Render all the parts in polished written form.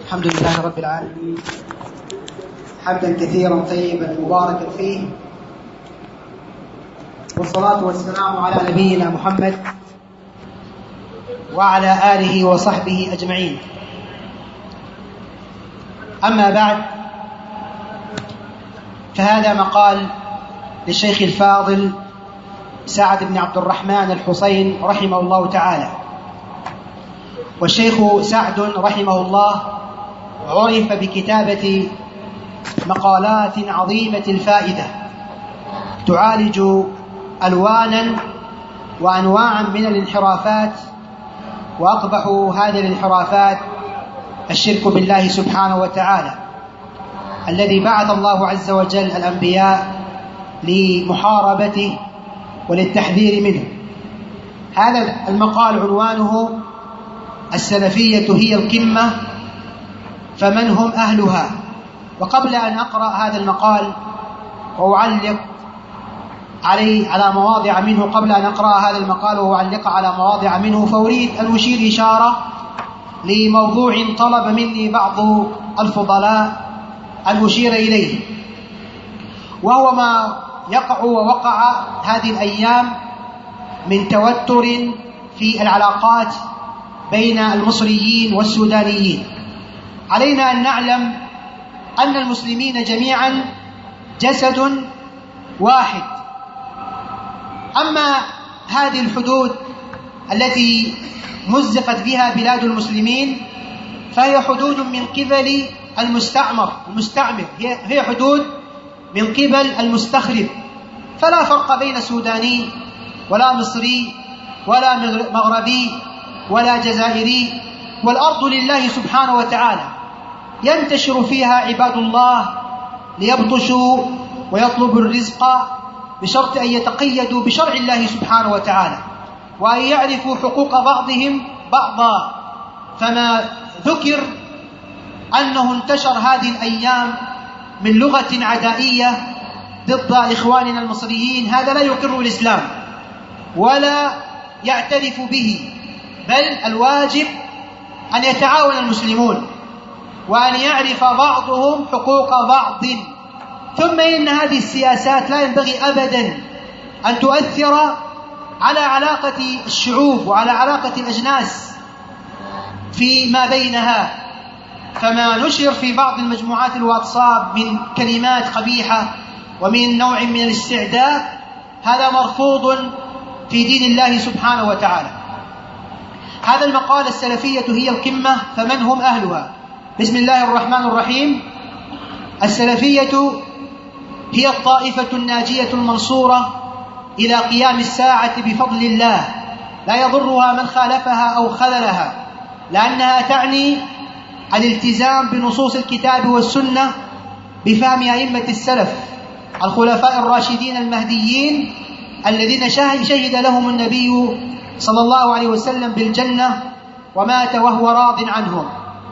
الحمد لله رب العالمين، حمدا كثيرا طيبا مباركا فيه، والصلاة والسلام على نبينا محمد وعلى آله وصحبه أجمعين. أما بعد، فهذا مقال للشيخ الفاضل سعد بن عبد الرحمن الحسين رحمه الله تعالى. والشيخ سعد رحمه الله عرف بكتابة مقالات عظيمة الفائدة تعالج ألوانا وأنواعا من الانحرافات، وأقبح هذه الانحرافات الشرك بالله سبحانه وتعالى، الذي بعث الله عز وجل الأنبياء لمحاربته وللتحذير منه. هذا المقال عنوانه السلفية هي القمة فمن هم أهلها. وقبل أن أقرأ هذا المقال وأعلق على مواضع منه، قبل أن أقرأ هذا المقال وأعلق على مواضع منه، فأريد أن أشير إشارة لموضوع طلب مني بعض الفضلاء أن أشير إليه، وهو ما يقع ووقع هذه الأيام من توتر في العلاقات بين المصريين والسودانيين. علينا أن نعلم أن المسلمين جميعا جسد واحد. أما هذه الحدود التي مزقت بها بلاد المسلمين فهي حدود من قبل المستعمر، هي حدود من قبل المستخرب، فلا فرق بين سوداني ولا مصري ولا مغربي ولا جزائري، والأرض لله سبحانه وتعالى ينتشر فيها عباد الله ليبطشوا ويطلبوا الرزق بشرط أن يتقيدوا بشرع الله سبحانه وتعالى، وأن يعرفوا حقوق بعضهم بعضا. فما ذكر أنه انتشر هذه الأيام من لغة عدائية ضد إخواننا المصريين، هذا لا يقر الإسلام ولا يعترف به، بل الواجب أن يتعاون المسلمون وأن يعرف بعضهم حقوق بعض. ثم إن هذه السياسات لا ينبغي أبدا أن تؤثر على علاقة الشعوب وعلى علاقة الأجناس فيما بينها. فما نشر في بعض المجموعات الواتساب من كلمات قبيحة ومن نوع من الاستعداء هذا مرفوض في دين الله سبحانه وتعالى. هذا المقال السلفية هي القمة فمن هم أهلها. بسم الله الرحمن الرحيم. السلفية هي الطائفة الناجية المنصورة إلى قيام الساعة بفضل الله، لا يضرها من خالفها أو خذلها، لأنها تعني الالتزام بنصوص الكتاب والسنة بفهم أئمة السلف الخلفاء الراشدين المهديين الذين شهد لهم النبي صلى الله عليه وسلم بالجنة ومات وهو راض عنهم.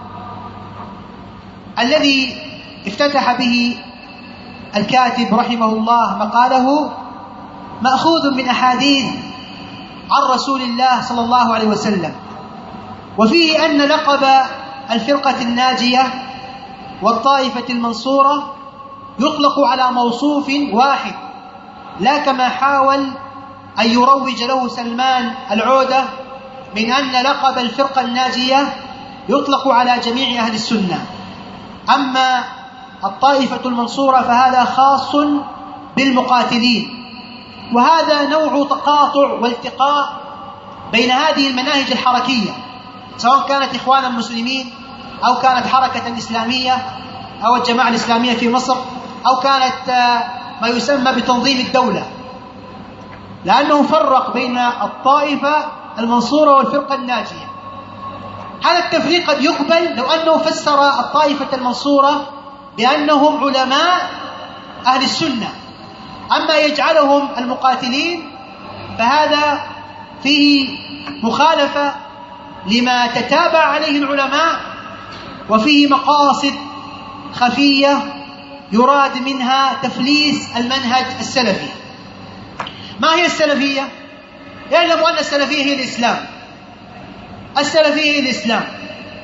الذي افتتح به الكاتب رحمه الله مقاله مأخوذ من أحاديث عن رسول الله صلى الله عليه وسلم، وفيه أن لقب الفرقة الناجية والطائفة المنصورة يطلق على موصوف واحد، لا كما حاول أن يروج له سلمان العودة من أن لقب الفرقة الناجية يطلق على جميع أهل السنة. أما الطائفة المنصورة فهذا خاص بالمقاتلين، وهذا نوع تقاطع والتقاء بين هذه المناهج الحركية، سواء كانت إخوانا المسلمين أو كانت حركة إسلامية أو الجماعة الإسلامية في مصر أو كانت ما يسمى بتنظيم الدولة، لأنه فرق بين الطائفة المنصورة والفرقة الناجية. هذا التفريق قد يقبل لو أنه فسر الطائفة المنصورة بأنهم علماء أهل السنة، أما يجعلهم المقاتلين فهذا فيه مخالفة لما تتابع عليه العلماء، وفيه مقاصد خفية يراد منها تفليس المنهج السلفي. ما هي السلفية؟ يعلم أن السلفية هي الإسلام. السلفية هي الإسلام،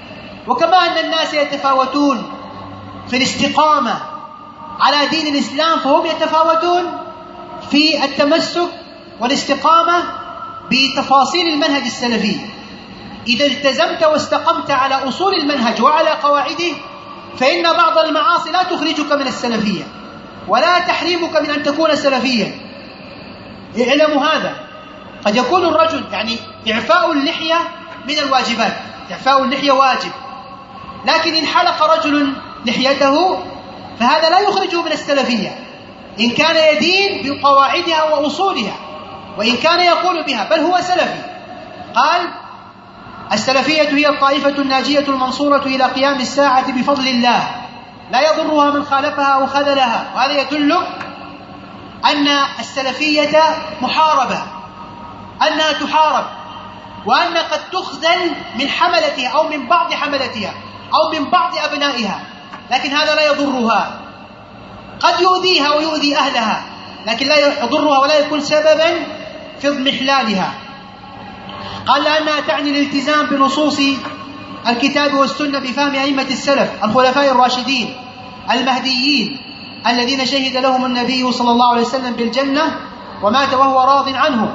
وكما أن الناس يتفاوتون في الاستقامة على دين الإسلام، فهم يتفاوتون في التمسك والاستقامة بتفاصيل المنهج السلفي. إذا التزمت واستقمت على أصول المنهج وعلى قواعده، فإن بعض المعاصي لا تخرجك من السلفية ولا تحرمك من أن تكون سلفيا. اعلموا هذا. قد يكون الرجل إعفاء اللحية من الواجبات، إعفاء اللحية واجب، لكن إن حلق رجل لحيته فهذا لا يخرجه من السلفية إن كان يدين بقواعدها وأصولها، وإن كان يقول بها، بل هو سلفي. قال: السلفية هي الطائفة الناجية المنصورة إلى قيام الساعة بفضل الله، لا يضرها من خالفها أو خذلها. وهذا يدلك أن السلفية محاربة، أنها تحارب، وأن قد تخذل من حملتها أو من بعض حملتها أو من بعض أبنائها، لكن هذا لا يضرها. قد يؤذيها ويؤذي أهلها، لكن لا يضرها ولا يكون سببا في اضمحلالها. قال: لأنها تعني الالتزام بنصوص الكتاب والسنة بفهم أئمة السلف الخلفاء الراشدين المهديين الذين شهد لهم النبي صلى الله عليه وسلم بالجنة ومات وهو راض عنه.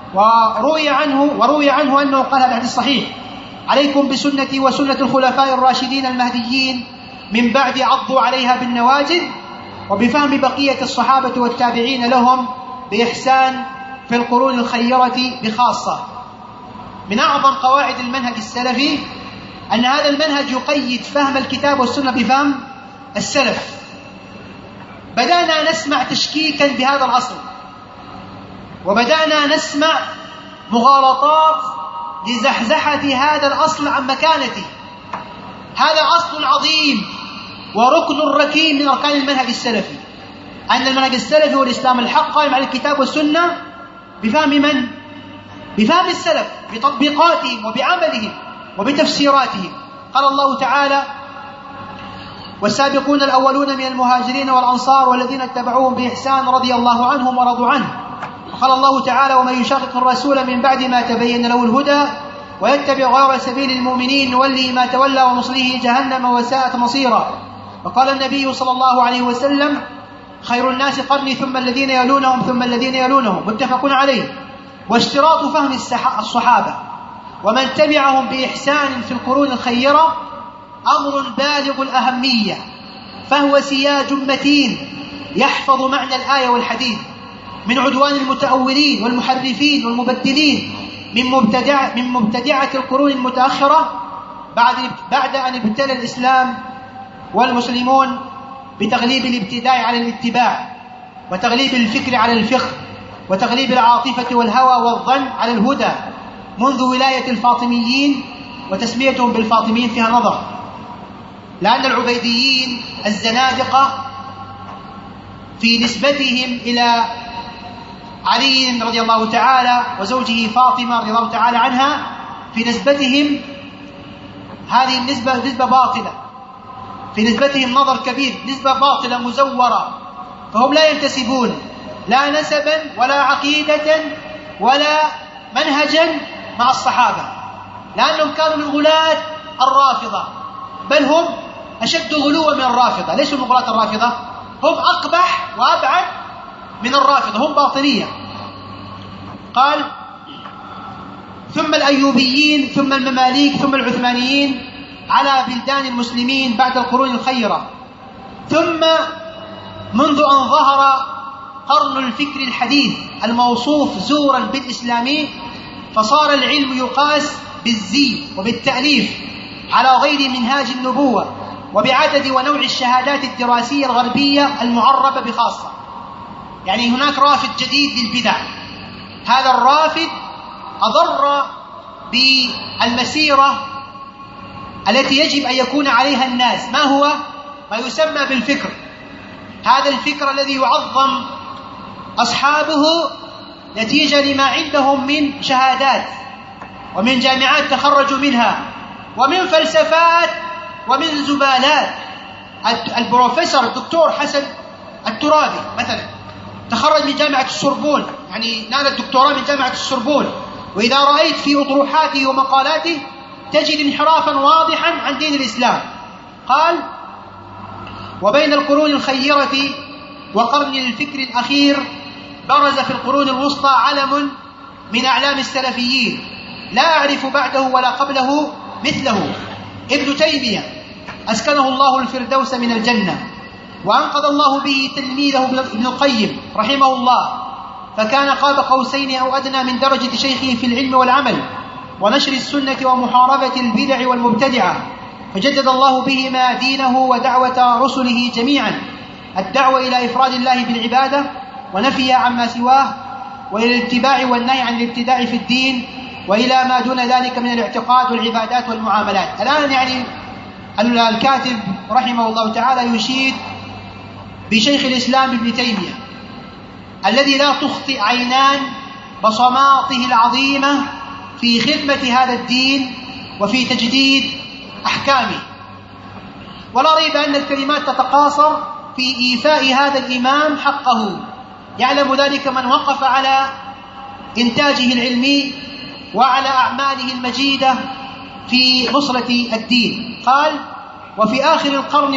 وروي عنه أنه قال في الحديث الصحيح: عليكم بسنتي وسنة الخلفاء الراشدين المهديين من بعد، عضوا عليها بالنواجذ، وبفهم بقية الصحابة والتابعين لهم بإحسان في القرون الخيرة بخاصة. من أعظم قواعد المنهج السلفي أن هذا المنهج يقيد فهم الكتاب والسنة بفهم السلف. بدأنا نسمع تشكيكا بهذا الأصل، وبدأنا نسمع مغالطات لزحزحة هذا الأصل عن مكانته. هذا أصل عظيم وركن ركين من أركان المنهج السلفي، أن المنهج السلفي والإسلام الحق قائم على الكتاب والسنة بفهم من؟ بفهم السلف، بتطبيقاتهم وبعملهم وبتفسيراتهم. قال الله تعالى: والسابقون الأولون من المهاجرين والأنصار والذين اتبعوهم بإحسان رضي الله عنهم ورضوا عنه. وقال الله تعالى: ومن يشاقق الرسول من بعد ما تبين له الهدى ويتبع غير سبيل المؤمنين نوله ما تولى ونصله جهنم وساءت مصيرا. وقال النبي صلى الله عليه وسلم: خير الناس قرني ثم الذين يلونهم ثم الذين يلونهم، متفق عليه. واشتراط فهم الصحابة ومن تبعهم بإحسان في القرون الخيرة أمر بالغ الأهمية، فهو سياج متين يحفظ معنى الآية والحديث من عدوان المتأولين والمحرفين والمبدلين من مبتدعة القرون المتأخرة بعد أن ابتلى الإسلام والمسلمون بتغليب الابتداع على الاتباع، وتغليب الفكر على الفقه، وتغليب العاطفة والهوى والظن على الهدى، منذ ولاية الفاطميين وتسميتهم بالفاطميين فيها نظر، لأن العبيديين الزنادقة في نسبتهم إلى علي رضي الله تعالى وزوجه فاطمة رضي الله تعالى عنها، في نسبتهم هذه نسبة باطلة، في نسبتهم نظر كبير، نسبة باطلة مزورة، فهم لا ينتسبون لا نسبا ولا عقيدة ولا منهجا مع الصحابة، لأنهم كانوا من غلاة الرافضة، بل هم أشد غلوا من الرافضة. ليسوا من غلاة الرافضة، هم أقبح وأبعد من الرافضة، هم باطنية. قال: ثم الأيوبيين ثم المماليك ثم العثمانيين على بلدان المسلمين بعد القرون الخيرة، ثم منذ أن ظهر قرن الفكر الحديث الموصوف زورا بالإسلامي، فصار العلم يقاس بالزي وبالتأليف على غير منهاج النبوة وبعدد ونوع الشهادات الدراسية الغربية المعربة بخاصة. يعني هناك رافد جديد للبدع، هذا الرافد أضر بالمسيرة التي يجب أن يكون عليها الناس. ما هو؟ ما يسمى بالفكر، هذا الفكر الذي يعظم أصحابه نتيجة لما عندهم من شهادات ومن جامعات تخرجوا منها ومن فلسفات ومن زبالات. البروفيسور الدكتور حسن الترابي مثلا تخرج من جامعة السوربون، يعني نال الدكتوراه من جامعة السوربون، وإذا رأيت في أطروحاته ومقالاته تجد انحرافا واضحا عن دين الإسلام. قال: وبين القرون الخيرة وقرن الفكر الأخير برز في القرون الوسطى علم من أعلام السلفيين لا أعرف بعده ولا قبله مثله، ابن تيمية أسكنه الله الفردوس من الجنة، وأنقذ الله به تلميذه ابن القيم رحمه الله، فكان قاب قوسين أو أدنى من درجة شيخه في العلم والعمل ونشر السنة ومحاربة البدع والمبتدعة، فجدد الله بهما دينه ودعوة رسله جميعا، الدعوة إلى إفراد الله بالعبادة ونفيها عما سواه، وإلى الاتباع والنهي عن الابتداع في الدين، وإلى ما دون ذلك من الاعتقاد والعبادات والمعاملات. الآن يعني الكاتب رحمه الله تعالى يشيد بشيخ الإسلام ابن تيمية الذي لا تخطئ عينان بصماته العظيمة في خدمة هذا الدين وفي تجديد أحكامه. ولا ريب أن الكلمات تتقاصر في إيفاء هذا الإمام حقه، يعلم ذلك من وقف على إنتاجه العلمي وعلى أعماله المجيدة في نصرة الدين. قال: وفي آخر القرن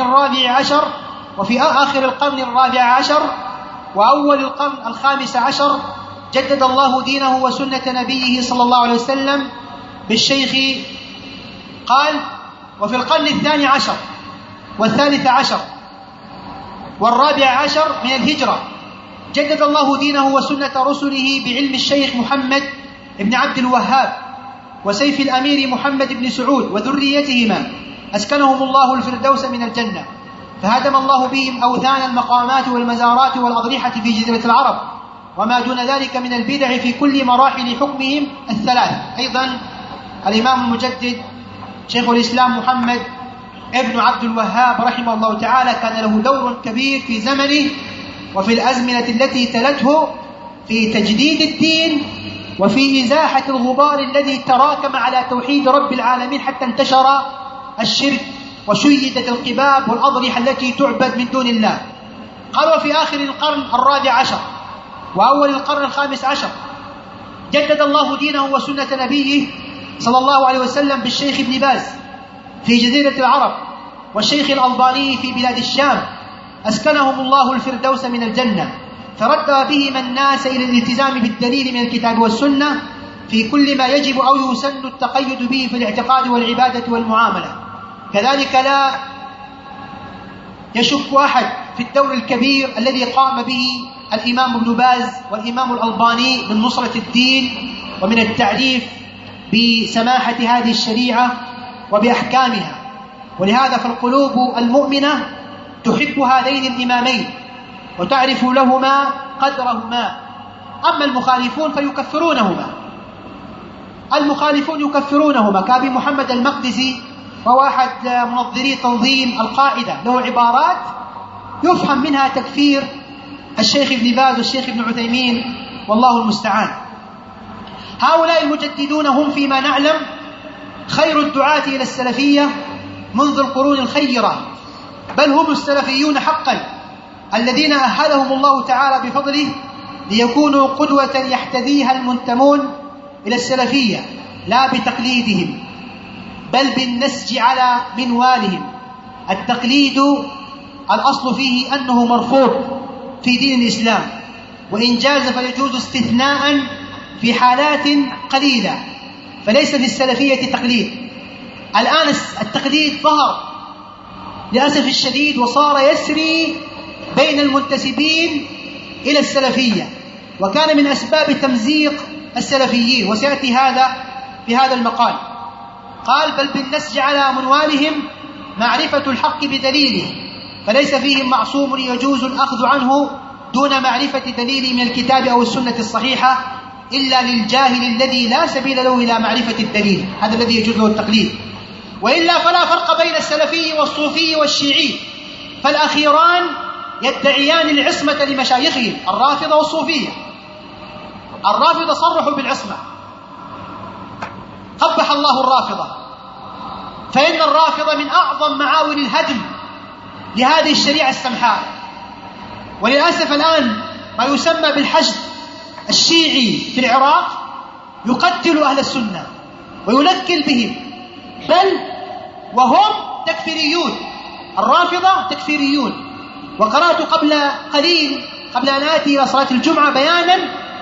الرابع عشر وأول القرن الخامس عشر جدد الله دينه وسنة نبيه صلى الله عليه وسلم بالشيخ. قال: وفي القرن الثاني عشر والثالث عشر والرابع عشر من الهجرة جدد الله دينه وسنة رسله بعلم الشيخ محمد بن عبد الوهاب وسيف الأمير محمد بن سعود وذريتهما، أسكنهم الله الفردوس من الجنة، فهدم الله بهم أوثان المقامات والمزارات والأضرحة في جزيرة العرب وما دون ذلك من البدع في كل مراحل حكمهم الثلاث. أيضا الإمام المجدد شيخ الإسلام محمد ابن عبد الوهاب رحمه الله تعالى كان له دور كبير في زمنه وفي الأزمنة التي تلته في تجديد الدين وفي إزاحة الغبار الذي تراكم على توحيد رب العالمين حتى انتشر الشرك وشيدت القباب والأضرحة التي تعبد من دون الله. قال: وفي آخر القرن الرابع عشر وأول القرن الخامس عشر جدد الله دينه وسنة نبيه صلى الله عليه وسلم بالشيخ ابن باز في جزيرة العرب والشيخ الألباني في بلاد الشام، أسكنهم الله الفردوس من الجنة، فرد بهما الناس إلى الالتزام بالدليل من الكتاب والسنة في كل ما يجب أو يسن التقيد به في الاعتقاد والعبادة والمعاملة. كذلك لا يشك أحد في الدور الكبير الذي قام به الإمام ابن باز والإمام الألباني من نصرة الدين ومن التعريف بسماحة هذه الشريعة وبأحكامها. ولهذا فالقلوب المؤمنة تحب هذين الإمامين وتعرف لهما قدرهما. أما المخالفون يكفرونهما كأبي محمد المقدسي وهو أحد منظري تنظيم القاعدة، له عبارات يفهم منها تكفير الشيخ ابن باز والشيخ ابن عثيمين والله المستعان. هؤلاء المجددون هم فيما نعلم خير الدعاة إلى السلفية منذ القرون الخيرة، بل هم السلفيون حقا الذين أهلهم الله تعالى بفضله ليكونوا قدوة يحتذيها المنتمون إلى السلفية، لا بتقليدهم بل بالنسج على منوالهم. التقليد الأصل فيه أنه مرفوض في دين الإسلام، وإن جاز فيجوز استثناء في حالات قليلة، فليس في السلفية تقليد. الآن التقليد ظهر للأسف الشديد وصار يسري بين المنتسبين إلى السلفية، وكان من أسباب تمزيق السلفيين، وسيأتي هذا في هذا المقال. قال: بل بالنسج على منوالهم معرفة الحق بدليله، فليس فيهم معصوم يجوز الأخذ عنه دون معرفة دليله من الكتاب أو السنة الصحيحة إلا للجاهل الذي لا سبيل له إلى معرفة الدليل، هذا الذي يجوز له التقليد. وإلا فلا فرق بين السلفي والصوفي والشيعي، فالأخيران يدعيان العصمة لمشايخهم، الرافضة والصوفية. الرافضة صرحوا بالعصمة، قبح الله الرافضة، فإن الرافضة من أعظم معاول الهدم لهذه الشريعة السمحاء. وللأسف الآن ما يسمى بالحشد الشيعي في العراق يقتل أهل السنة وينكل بهم بل وهم تكفيريون. الرافضة تكفيريون. وقرأت قبل قليل قبل أن آتي إلى صلاة الجمعة بيانا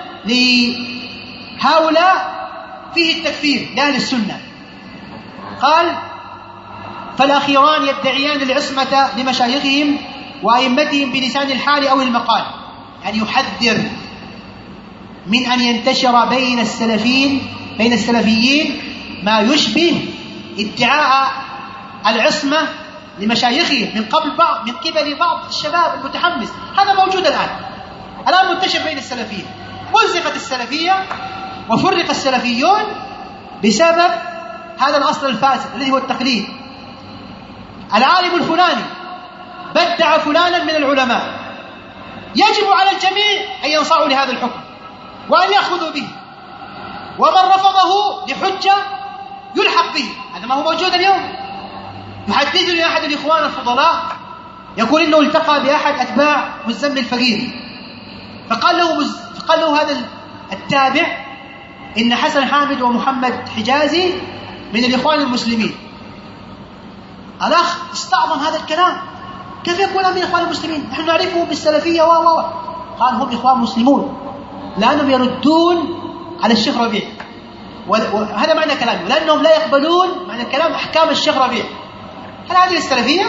لهؤلاء فيه التكفير لأهل السنة. قال: فالأخيران يدعيان العصمة لمشايخهم وأئمتهم بلسان الحال أو المقال. يعني يحذر من أن ينتشر بين السلفيين ما يشبه ادعاء العصمة لمشايخهم من قبل بعض الشباب المتحمس. هذا موجود الآن منتشر بين السلفيين. مزقت السلفية وفرق السلفيون بسبب هذا الأصل الفاسد الذي هو التقليد. العالم الفلاني بدع فلانا من العلماء، يجب على الجميع أن ينصاعوا لهذا الحكم وأن يأخذوا به، ومن رفضه لحجة يلحق به. هذا ما هو موجود اليوم. يحدثني أحد الإخوان الفضلاء يقول إنه التقى بأحد أتباع مزمل الفقير، فقال له هذا التابع إن حسن حامد ومحمد حجازي من الإخوان المسلمين. الأخ استعظم هذا الكلام، كيف يقول من الإخوان المسلمين؟ نحن نعرفهم بالسلفية قال: هم إخوان مسلمون لأنهم يردون على الشيخ ربيع، وهذا معنى كلامه، لأنهم لا يقبلون معنى الكلام أحكام الشيخ ربيع. هل هذه السلفية؟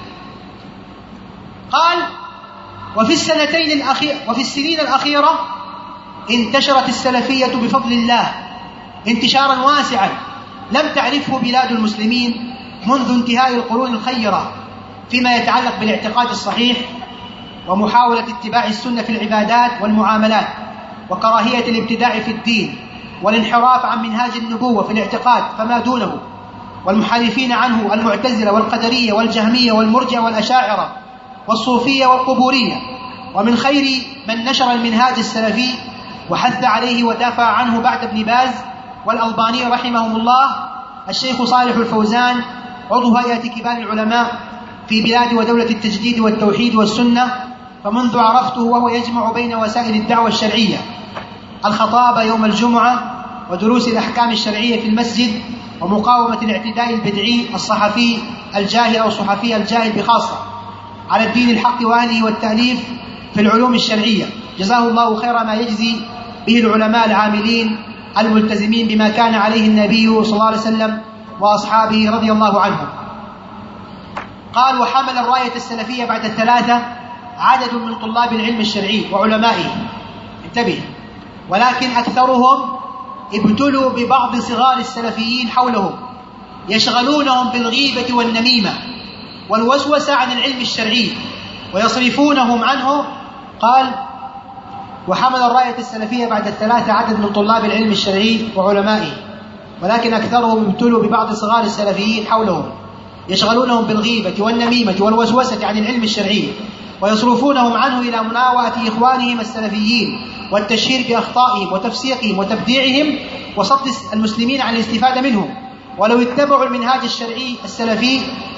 قال: وفي السنين الأخيرة انتشرت السلفية بفضل الله انتشارا واسعا لم تعرفه بلاد المسلمين منذ انتهاء القرون الخيرة فيما يتعلق بالاعتقاد الصحيح ومحاولة اتباع السنة في العبادات والمعاملات، وكراهية الابتداع في الدين والانحراف عن منهاج النبوة في الاعتقاد فما دونه، والمحارفين عنه المعتزلة والقدرية والجهمية والمرجئة والأشاعرة والصوفية والقبورية. ومن خير من نشر المنهاج السلفي وحث عليه ودافع عنه بعد ابن باز والألباني رحمهم الله الشيخ صالح الفوزان عضو هيئة كبار العلماء في بلاد ودولة التجديد والتوحيد والسنة. فمنذ عرفته وهو يجمع بين وسائل الدعوة الشرعية الخطابة يوم الجمعة ودروس الأحكام الشرعية في المسجد ومقاومة الاعتداء البدعي الصحفي الجاهل أو الصحفي الجاهل بخاصة على الدين الحق وأهله والتأليف في العلوم الشرعية. جزاه الله خير ما يجزي به العلماء العاملين الملتزمين بما كان عليه النبي صلى الله عليه وسلم وأصحابه رضي الله عنهم. قال: وحمل الراية السلفية بعد الثلاثة عدد من طلاب العلم الشرعي وعلمائه. انتبه: ولكن أكثرهم ابتلوا ببعض صغار السلفيين حولهم يشغلونهم بالغيبة والنميمة والوسوسة عن العلم الشرعي ويصرفونهم عنه. قال: وحمل الراية السلفية بعد الثلاثة عدد من طلاب العلم الشرعي وعلمائه، ولكن أكثرهم ابتلوا ببعض صغار السلفيين حولهم يشغلونهم بالغيبة والنميمة والوسوسة عن العلم الشرعي ويصرفونهم عنه إلى مناوئة إخوانهم السلفيين والتشهير بأخطائهم وتفسيقهم وتبديعهم وصد المسلمين عن الاستفادة منهم. ولو اتبعوا المنهاج الشرعي السلفي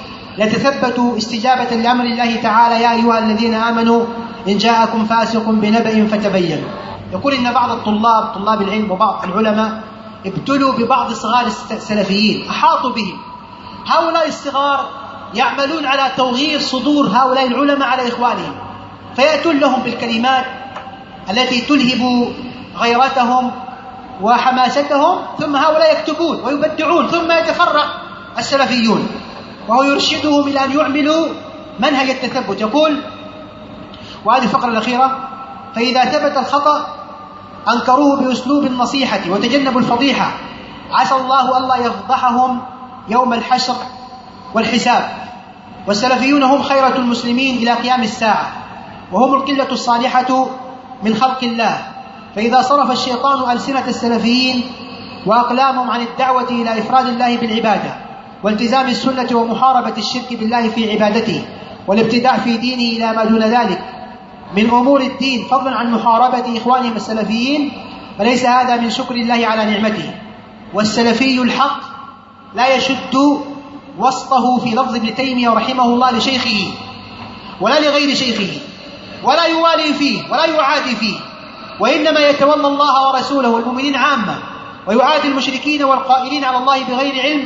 لتثبتوا استجابة لأمر الله تعالى: يا أيها الذين آمنوا إن جاءكم فاسق بنبأ فتبينوا. يقول إن بعض طلاب العلم وبعض العلماء ابتلوا ببعض صغار السلفيين، أحاطوا بهم. هؤلاء الصغار يعملون على توغير صدور هؤلاء العلماء على إخوانهم، فيأتون لهم بالكلمات التي تلهب غيرتهم وحماستهم، ثم هؤلاء يكتبون ويبدعون، ثم يتفرق السلفيون وهو يرشدهم إلى أن يعملوا منهج التثبت. يقول، وهذه الفقرة الأخيرة: فإذا ثبت الخطأ أنكروه بأسلوب النصيحة وتجنبوا الفضيحة، عسى الله ألا يفضحهم يوم الحشر والحساب. والسلفيون هم خيرة المسلمين إلى قيام الساعة، وهم القلة الصالحة من خلق الله. فإذا صرف الشيطان ألسنة السلفيين وأقلامهم عن الدعوة إلى إفراد الله بالعبادة والتزام السنة ومحاربة الشرك بالله في عبادته والابتداع في دينه إلى ما دون ذلك من أمور الدين، فضلا عن محاربة إخوانهم السلفيين، فليس هذا من شكر الله على نعمته. والسلفي الحق لا يشد وسطه في لفظ ابن تيمية رحمه الله لشيخه ولا لغير شيخه، ولا يوالي فيه ولا يعادي فيه، وإنما يتولى الله ورسوله والمؤمنين عامة، ويعادي المشركين والقائلين على الله بغير علم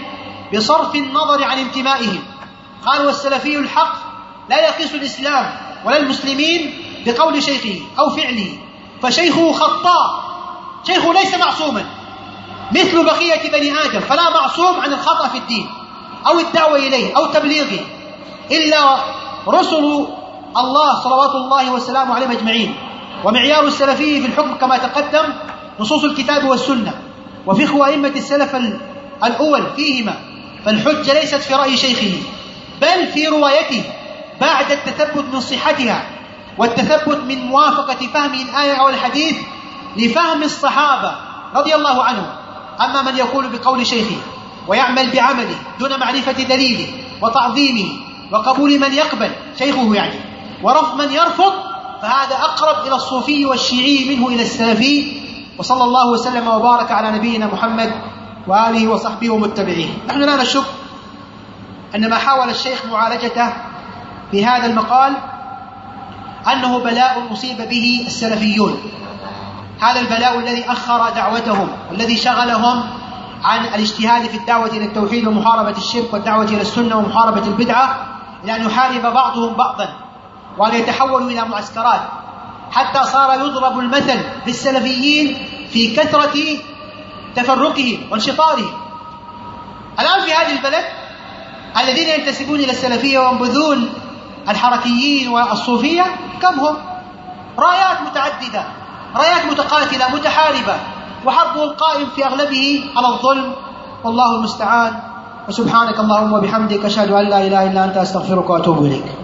بصرف النظر عن انتمائهم. قال والسلفي الحق لا يقيس الإسلام ولا المسلمين بقول شيخه أو فعله، فشيخه خطاء، شيخه ليس معصوما مثل بقية بني آدم، فلا معصوم عن الخطأ في الدين أو الدعوة إليه أو تبليغه إلا رسل الله صلوات الله وسلامه عليهم أجمعين. ومعيار السلفي في الحكم كما تقدم نصوص الكتاب والسنة وفقه أئمة السلف الأول فيهما، فالحجة ليست في رأي شيخه بل في روايته بعد التثبت من صحتها والتثبت من موافقة فهم الآية أو الحديث لفهم الصحابة رضي الله عنهم. أما من يقول بقول شيخه ويعمل بعمله دون معرفة دليله وتعظيمه وقبول من يقبل شيخه يعني ورفض من يرفض، فهذا أقرب إلى الصوفي والشيعي منه إلى السلفي. وصلى الله وسلم وبارك على نبينا محمد وآله وصحبه ومتبعيه. نحن لا نشك أن ما حاول الشيخ معالجته في هذا المقال أنه بلاء مصيب به السلفيون، هذا البلاء الذي أخر دعوتهم والذي شغلهم عن الاجتهاد في الدعوة إلى التوحيد ومحاربة الشرك والدعوة إلى السنة ومحاربة البدعة، إلى أن يحارب بعضهم بعضا وأن يتحولوا إلى معسكرات، حتى صار يضرب المثل بالسلفيين في كثرة تفرقهم وانشطارهم. الآن في هذه البلد الذين ينتسبون إلى السلفية وينبذون الحركيين والصوفية كم هم؟ رايات متعددة، رايات متقاتلة متحاربة، وحربه القائم في أغلبه على الظلم، والله المستعان. وسبحانك اللهم وبحمدك أشهد أن لا إله إلا أنت أستغفرك وأتوب إليك.